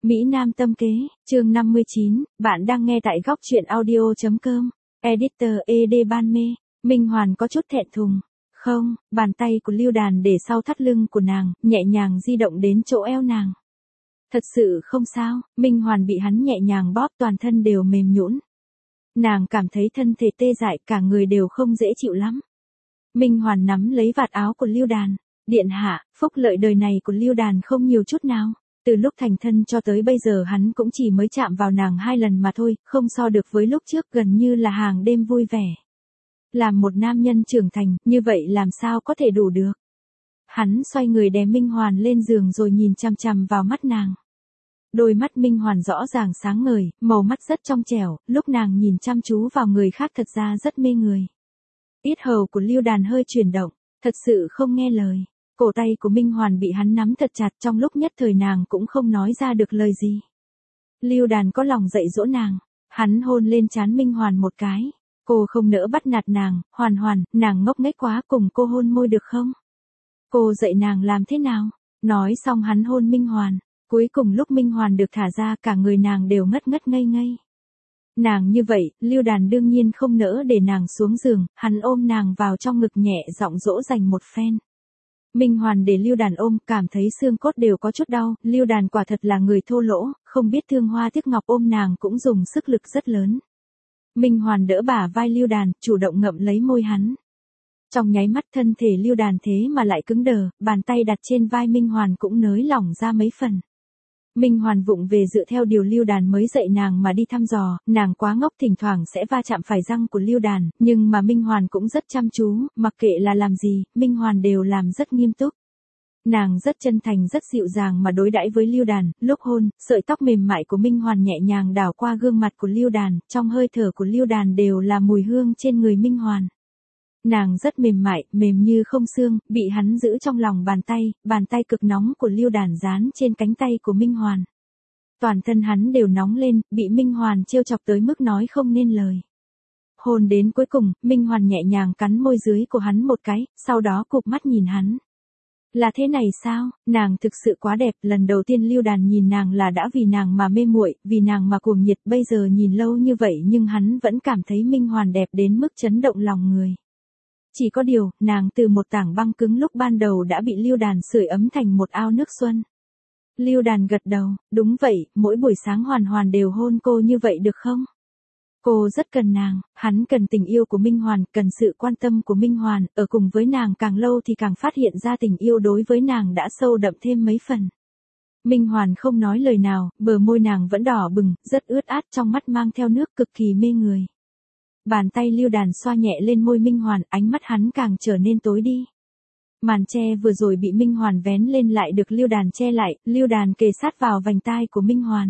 Mỹ Nam tâm kế, chương 59, bạn đang nghe tại góc truyện audio.com, editor ED Ban Mê, Minh Hoàn có chút thẹn thùng. Không, bàn tay của Lưu Đàn để sau thắt lưng của nàng, nhẹ nhàng di động đến chỗ eo nàng. Thật sự không sao, Minh Hoàn bị hắn nhẹ nhàng bóp toàn thân đều mềm nhũn. Nàng cảm thấy thân thể tê dại, cả người đều không dễ chịu lắm. Minh Hoàn nắm lấy vạt áo của Lưu Đàn. Điện hạ, phúc lợi đời này của Lưu Đàn không nhiều chút nào. Từ lúc thành thân cho tới bây giờ hắn cũng chỉ mới chạm vào nàng 2 lần mà thôi, không so được với lúc trước, gần như là hàng đêm vui vẻ. Làm một nam nhân trưởng thành, như vậy làm sao có thể đủ được. Hắn xoay người đè Minh Hoàn lên giường rồi nhìn chằm chằm vào mắt nàng. Đôi mắt Minh Hoàn rõ ràng sáng ngời, màu mắt rất trong trẻo, lúc nàng nhìn chăm chú vào người khác thật ra rất mê người. Yết hầu của Lưu Đàn hơi chuyển động, thật sự không nghe lời. Cổ tay của Minh Hoàn bị hắn nắm thật chặt, trong lúc nhất thời nàng cũng không nói ra được lời gì. Lưu Đàn có lòng dạy dỗ nàng, hắn hôn lên trán Minh Hoàn một cái. Cô không nỡ bắt nạt nàng, Hoàn Hoàn, nàng ngốc nghếch quá, cùng cô hôn môi được không? Cô dạy nàng làm thế nào? Nói xong hắn hôn Minh Hoàn, cuối cùng lúc Minh Hoàn được thả ra cả người nàng đều ngất ngất ngây ngây. Nàng như vậy, Lưu Đàn đương nhiên không nỡ để nàng xuống giường, hắn ôm nàng vào trong ngực nhẹ giọng dỗ dành một phen. Minh Hoàn để Lưu Đàn ôm, cảm thấy xương cốt đều có chút đau, Lưu Đàn quả thật là người thô lỗ, không biết thương hoa tiếc ngọc, ôm nàng cũng dùng sức lực rất lớn. Minh Hoàn đỡ bả vai Lưu Đàn, chủ động ngậm lấy môi hắn. Trong nháy mắt thân thể Lưu Đàn thế mà lại cứng đờ, bàn tay đặt trên vai Minh Hoàn cũng nới lỏng ra mấy phần. Minh Hoàn vụng về dựa theo điều Lưu Đàn mới dạy nàng mà đi thăm dò, nàng quá ngốc thỉnh thoảng sẽ va chạm phải răng của Lưu Đàn, nhưng mà Minh Hoàn cũng rất chăm chú, mặc kệ là làm gì, Minh Hoàn đều làm rất nghiêm túc. Nàng rất chân thành rất dịu dàng mà đối đãi với Lưu Đàn, lúc hôn, sợi tóc mềm mại của Minh Hoàn nhẹ nhàng đảo qua gương mặt của Lưu Đàn, trong hơi thở của Lưu Đàn đều là mùi hương trên người Minh Hoàn. Nàng rất mềm mại, mềm như không xương, bị hắn giữ trong lòng bàn tay cực nóng của Lưu Đàn dán trên cánh tay của Minh Hoàn. Toàn thân hắn đều nóng lên, bị Minh Hoàn trêu chọc tới mức nói không nên lời. Hôn đến cuối cùng, Minh Hoàn nhẹ nhàng cắn môi dưới của hắn một cái, sau đó cụp mắt nhìn hắn. Là thế này sao, nàng thực sự quá đẹp, lần đầu tiên Lưu Đàn nhìn nàng là đã vì nàng mà mê muội, vì nàng mà cuồng nhiệt, bây giờ nhìn lâu như vậy nhưng hắn vẫn cảm thấy Minh Hoàn đẹp đến mức chấn động lòng người. Chỉ có điều, nàng từ một tảng băng cứng lúc ban đầu đã bị Lưu Đàn sưởi ấm thành một ao nước xuân. Lưu Đàn gật đầu, đúng vậy, mỗi buổi sáng Hoàn Hoàn đều hôn cô như vậy được không? Cô rất cần nàng, hắn cần tình yêu của Minh Hoàn, cần sự quan tâm của Minh Hoàn, ở cùng với nàng càng lâu thì càng phát hiện ra tình yêu đối với nàng đã sâu đậm thêm mấy phần. Minh Hoàn không nói lời nào, bờ môi nàng vẫn đỏ bừng, rất ướt át, trong mắt mang theo nước, cực kỳ mê người. Bàn tay Lưu Đàn xoa nhẹ lên môi Minh Hoàn, ánh mắt hắn càng trở nên tối đi. Màn che vừa rồi bị Minh Hoàn vén lên lại được Lưu Đàn che lại, Lưu Đàn kề sát vào vành tai của Minh Hoàn.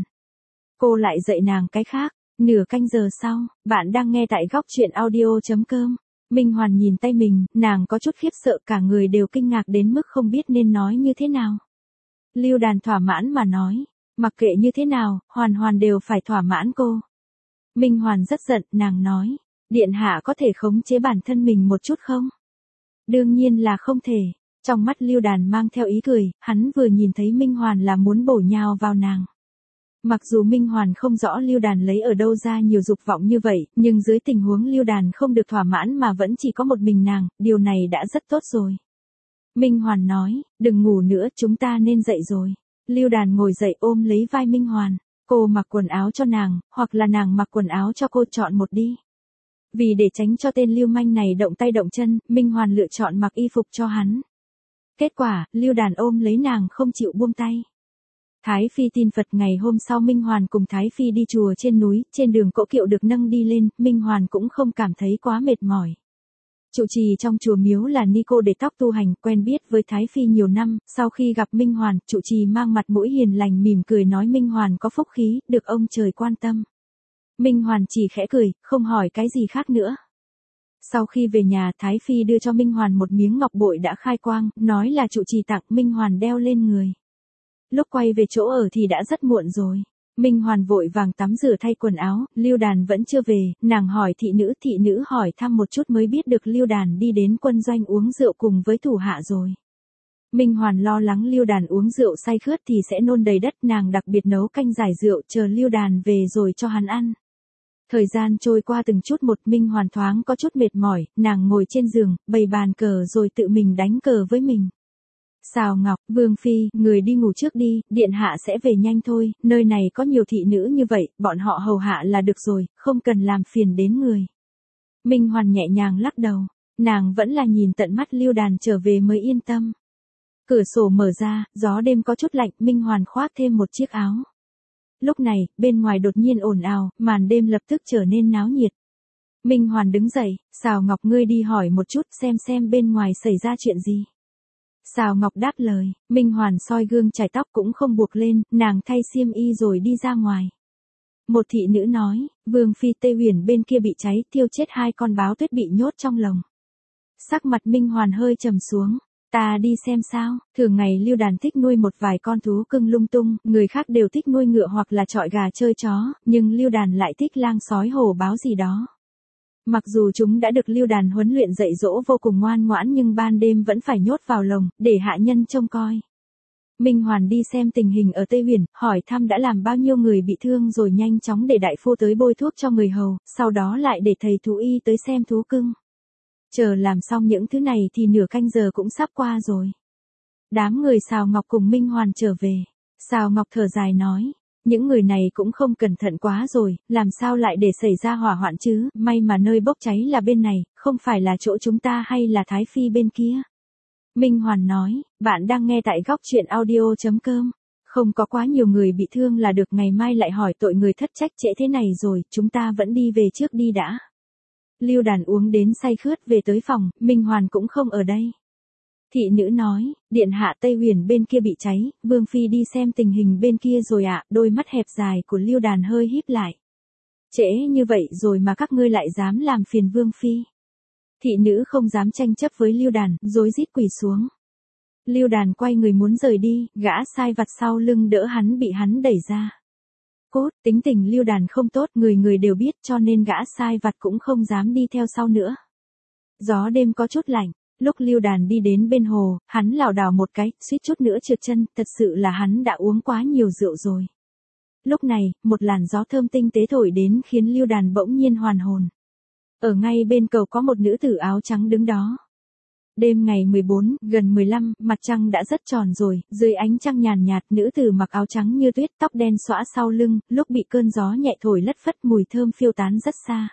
Cô lại dạy nàng cái khác. Nửa canh giờ sau, bạn đang nghe tại góc truyện audio.com. Minh Hoàn nhìn tay mình, nàng có chút khiếp sợ, cả người đều kinh ngạc đến mức không biết nên nói như thế nào. Lưu Đàn thỏa mãn mà nói, mặc kệ như thế nào, Hoàn Hoàn đều phải thỏa mãn cô. Minh Hoàn rất giận, nàng nói, điện hạ có thể khống chế bản thân mình một chút không? Đương nhiên là không thể. Trong mắt Lưu Đàn mang theo ý cười, hắn vừa nhìn thấy Minh Hoàn là muốn bổ nhào vào nàng. Mặc dù Minh Hoàn không rõ Lưu Đàn lấy ở đâu ra nhiều dục vọng như vậy, nhưng dưới tình huống Lưu Đàn không được thỏa mãn mà vẫn chỉ có một mình nàng, điều này đã rất tốt rồi. Minh Hoàn nói, đừng ngủ nữa, chúng ta nên dậy rồi. Lưu Đàn ngồi dậy ôm lấy vai Minh Hoàn, cô mặc quần áo cho nàng, hoặc là nàng mặc quần áo cho cô, chọn một đi. Vì để tránh cho tên lưu manh này động tay động chân, Minh Hoàn lựa chọn mặc y phục cho hắn. Kết quả, Lưu Đàn ôm lấy nàng không chịu buông tay. Thái Phi tin Phật, ngày hôm sau Minh Hoàn cùng Thái Phi đi chùa trên núi, trên đường cỗ kiệu được nâng đi lên, Minh Hoàn cũng không cảm thấy quá mệt mỏi. Trụ trì trong chùa miếu là Nico để tóc tu hành, quen biết với Thái Phi nhiều năm, sau khi gặp Minh Hoàn, trụ trì mang mặt mũi hiền lành mỉm cười nói Minh Hoàn có phúc khí, được ông trời quan tâm. Minh Hoàn chỉ khẽ cười, không hỏi cái gì khác nữa. Sau khi về nhà, Thái Phi đưa cho Minh Hoàn một miếng ngọc bội đã khai quang, nói là trụ trì tặng, Minh Hoàn đeo lên người. Lúc quay về chỗ ở thì đã rất muộn rồi. Minh Hoàn vội vàng tắm rửa thay quần áo, Lưu Đàn vẫn chưa về, nàng hỏi thị nữ hỏi thăm một chút mới biết được Lưu Đàn đi đến quân doanh uống rượu cùng với thủ hạ rồi. Minh Hoàn lo lắng Lưu Đàn uống rượu say khướt thì sẽ nôn đầy đất, nàng đặc biệt nấu canh giải rượu chờ Lưu Đàn về rồi cho hắn ăn. Thời gian trôi qua từng chút một, Minh Hoàn thoáng có chút mệt mỏi, nàng ngồi trên giường, bày bàn cờ rồi tự mình đánh cờ với mình. Sào Ngọc, Vương Phi, người đi ngủ trước đi, điện hạ sẽ về nhanh thôi, nơi này có nhiều thị nữ như vậy, bọn họ hầu hạ là được rồi, không cần làm phiền đến người. Minh Hoàn nhẹ nhàng lắc đầu, nàng vẫn là nhìn tận mắt Lưu Đàn trở về mới yên tâm. Cửa sổ mở ra, gió đêm có chút lạnh, Minh Hoàn khoác thêm một chiếc áo. Lúc này, bên ngoài đột nhiên ồn ào, màn đêm lập tức trở nên náo nhiệt. Minh Hoàn đứng dậy, Sào Ngọc ngươi đi hỏi một chút xem bên ngoài xảy ra chuyện gì. Sào Ngọc đáp lời, Minh Hoàn soi gương chải tóc cũng không buộc lên, nàng thay xiêm y rồi đi ra ngoài. Một thị nữ nói, Vương Phi Tây Huyền bên kia bị cháy, thiêu chết 2 con báo tuyết bị nhốt trong lồng. Sắc mặt Minh Hoàn hơi trầm xuống. Ta đi xem sao, thường ngày Lưu Đàn thích nuôi một vài con thú cưng lung tung, người khác đều thích nuôi ngựa hoặc là chọi gà chơi chó, nhưng Lưu Đàn lại thích lang sói hổ báo gì đó. Mặc dù chúng đã được Lưu Đàn huấn luyện dạy dỗ vô cùng ngoan ngoãn nhưng ban đêm vẫn phải nhốt vào lồng, để hạ nhân trông coi. Minh Hoàn đi xem tình hình ở Tây Huyền, hỏi thăm đã làm bao nhiêu người bị thương rồi nhanh chóng để đại phu tới bôi thuốc cho người hầu, sau đó lại để thầy thú y tới xem thú cưng. Chờ làm xong những thứ này thì nửa canh giờ cũng sắp qua rồi. Đám người Sào Ngọc cùng Minh Hoàn trở về. Sào Ngọc thở dài nói, những người này cũng không cẩn thận quá rồi, làm sao lại để xảy ra hỏa hoạn chứ, may mà nơi bốc cháy là bên này, không phải là chỗ chúng ta hay là Thái Phi bên kia. Minh Hoàn nói, bạn đang nghe tại góc truyện audio.com. Không có quá nhiều người bị thương là được, ngày mai lại hỏi tội người thất trách trễ thế này rồi, chúng ta vẫn đi về trước đi đã. Lưu Đàn uống đến say khướt về tới phòng, Minh Hoàn cũng không ở đây. Thị nữ nói, điện hạ Tây Huyền bên kia bị cháy, Vương Phi đi xem tình hình bên kia rồi ạ, đôi mắt hẹp dài của Lưu Đàn hơi híp lại. Trễ như vậy rồi mà các ngươi lại dám làm phiền Vương Phi. Thị nữ không dám tranh chấp với Lưu Đàn, rối rít quỳ xuống. Lưu Đàn quay người muốn rời đi, gã sai vặt sau lưng đỡ hắn bị hắn đẩy ra. Cốt, tính tình Lưu Đàn không tốt, người người đều biết cho nên gã sai vặt cũng không dám đi theo sau nữa. Gió đêm có chút lạnh, lúc Lưu Đàn đi đến bên hồ, hắn lảo đảo một cái, suýt chút nữa trượt chân, thật sự là hắn đã uống quá nhiều rượu rồi. Lúc này, một làn gió thơm tinh tế thổi đến khiến Lưu Đàn bỗng nhiên hoàn hồn. Ở ngay bên cầu có một nữ tử áo trắng đứng đó. Đêm ngày 14, gần 15, mặt trăng đã rất tròn rồi, dưới ánh trăng nhàn nhạt, nữ tử mặc áo trắng như tuyết, tóc đen xõa sau lưng, lúc bị cơn gió nhẹ thổi lất phất mùi thơm phiêu tán rất xa.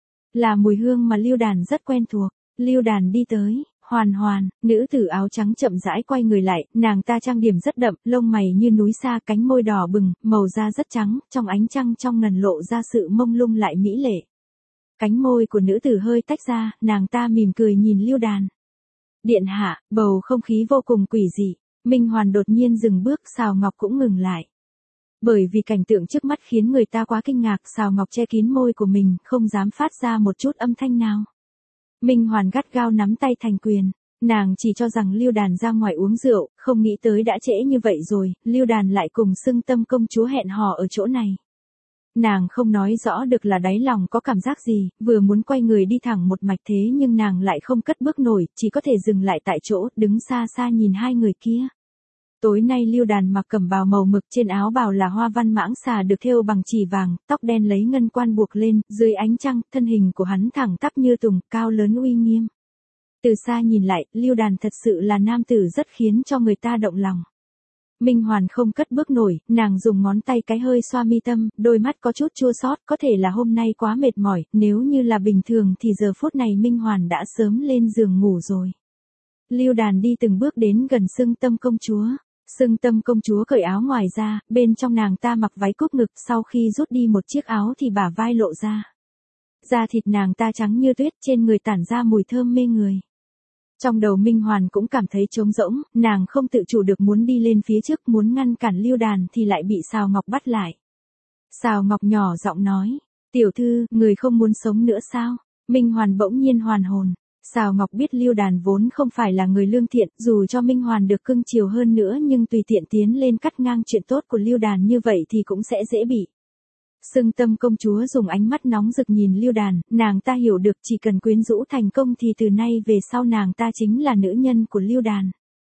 Là mùi hương mà Lưu Đàn rất quen thuộc. Lưu Đàn đi tới, Hoàn Hoàn, nữ tử áo trắng chậm rãi quay người lại, nàng ta trang điểm rất đậm, lông mày như núi sa, cánh môi đỏ bừng, màu da rất trắng, trong ánh trăng trong ngần lộ ra sự mông lung lại mỹ lệ. Cánh môi của nữ tử hơi tách ra, nàng ta mỉm cười nhìn Lưu Đàn. Điện hạ, bầu không khí vô cùng quỷ dị. Minh Hoàn đột nhiên dừng bước, Sào Ngọc cũng ngừng lại. Bởi vì cảnh tượng trước mắt khiến người ta quá kinh ngạc, Sào Ngọc che kín môi của mình, không dám phát ra một chút âm thanh nào. Minh Hoàn gắt gao nắm tay thành quyền. Nàng chỉ cho rằng Lưu Đàn ra ngoài uống rượu, không nghĩ tới đã trễ như vậy rồi, Lưu Đàn lại cùng xưng Tâm công chúa hẹn hò ở chỗ này. Nàng không nói rõ được là đáy lòng có cảm giác gì, vừa muốn quay người đi thẳng một mạch thế nhưng nàng lại không cất bước nổi, chỉ có thể dừng lại tại chỗ, đứng xa xa nhìn hai người kia. Tối nay Lưu Đàn mặc cẩm bào màu mực, trên áo bào là hoa văn mãng xà được thêu bằng chỉ vàng, tóc đen lấy ngân quan buộc lên, dưới ánh trăng, thân hình của hắn thẳng tắp như tùng, cao lớn uy nghiêm. Từ xa nhìn lại, Lưu Đàn thật sự là nam tử rất khiến cho người ta động lòng. Minh Hoàn không cất bước nổi, nàng dùng ngón tay cái hơi xoa mi tâm, đôi mắt có chút chua xót, có thể là hôm nay quá mệt mỏi, nếu như là bình thường thì giờ phút này Minh Hoàn đã sớm lên giường ngủ rồi. Lưu Đàn đi từng bước đến gần xưng Tâm công chúa. Xưng Tâm công chúa cởi áo ngoài ra, bên trong nàng ta mặc váy cúp ngực, sau khi rút đi một chiếc áo thì bả vai lộ ra. Da thịt nàng ta trắng như tuyết, trên người tản ra mùi thơm mê người. Trong đầu Minh Hoàn cũng cảm thấy trống rỗng, nàng không tự chủ được muốn đi lên phía trước, muốn ngăn cản Lưu Đàn thì lại bị Sào Ngọc bắt lại. Sào Ngọc nhỏ giọng nói, tiểu thư, người không muốn sống nữa sao? Minh Hoàn bỗng nhiên hoàn hồn. Sào Ngọc biết Lưu Đàn vốn không phải là người lương thiện, dù cho Minh Hoàn được cưng chiều hơn nữa nhưng tùy tiện tiến lên cắt ngang chuyện tốt của Lưu Đàn như vậy thì cũng sẽ dễ bị. Xưng Tâm công chúa dùng ánh mắt nóng rực nhìn Lưu Đàn, nàng ta hiểu được chỉ cần quyến rũ thành công thì từ nay về sau nàng ta chính là nữ nhân của Lưu Đàn.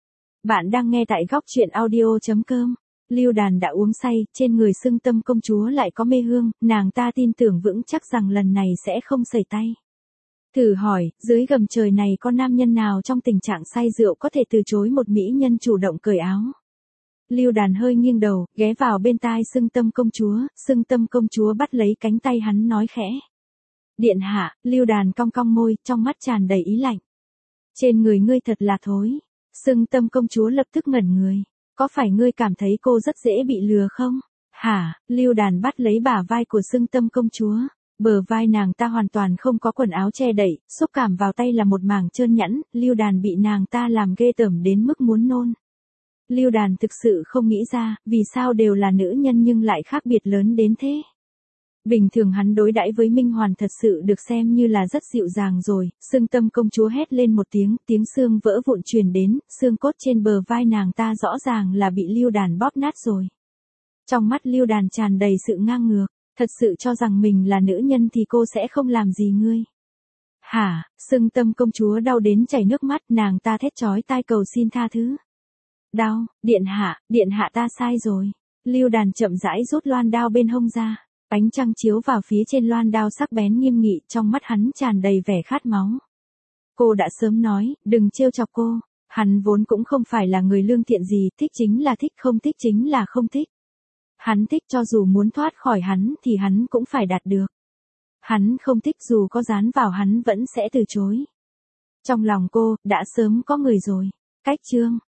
Bạn đang nghe tại góc chuyện audio.com. Lưu Đàn đã uống say, trên người xưng Tâm công chúa lại có mê hương, nàng ta tin tưởng vững chắc rằng lần này sẽ không sẩy tay. Thử hỏi, dưới gầm trời này có nam nhân nào trong tình trạng say rượu có thể từ chối một mỹ nhân chủ động cởi áo? Lưu Đàn hơi nghiêng đầu, ghé vào bên tai xưng Tâm công chúa bắt lấy cánh tay hắn nói khẽ. Điện hạ. Lưu Đàn cong cong môi, trong mắt tràn đầy ý lạnh. Trên người ngươi thật là thối. Xưng Tâm công chúa lập tức ngẩn người. Có phải ngươi cảm thấy cô rất dễ bị lừa không? Hả? Lưu Đàn bắt lấy bả vai của xưng Tâm công chúa. Bờ vai nàng ta hoàn toàn không có quần áo che đậy, xúc cảm vào tay là một mảng trơn nhẵn, Lưu Đàn bị nàng ta làm ghê tởm đến mức muốn nôn. Lưu Đàn thực sự không nghĩ ra, vì sao đều là nữ nhân nhưng lại khác biệt lớn đến thế. Bình thường hắn đối đãi với Minh Hoàn thật sự được xem như là rất dịu dàng rồi, xưng Tâm công chúa hét lên một tiếng xương vỡ vụn truyền đến, xương cốt trên bờ vai nàng ta rõ ràng là bị Lưu Đàn bóp nát rồi. Trong mắt Lưu Đàn tràn đầy sự ngang ngược, thật sự cho rằng mình là nữ nhân thì cô sẽ không làm gì ngươi. Hả? Xưng Tâm công chúa đau đến chảy nước mắt, nàng ta thét chói tai cầu xin tha thứ. Đau, điện hạ ta sai rồi. Lưu Đàn chậm rãi rút loan đao bên hông ra. Ánh trăng chiếu vào phía trên loan đao sắc bén nghiêm nghị, trong mắt hắn tràn đầy vẻ khát máu. Cô đã sớm nói, đừng trêu chọc cô. Hắn vốn cũng không phải là người lương thiện gì, thích chính là thích, không thích chính là không thích. Hắn thích cho dù muốn thoát khỏi hắn thì hắn cũng phải đạt được. Hắn không thích dù có dán vào hắn vẫn sẽ từ chối. Trong lòng cô, đã sớm có người rồi. Cách chương.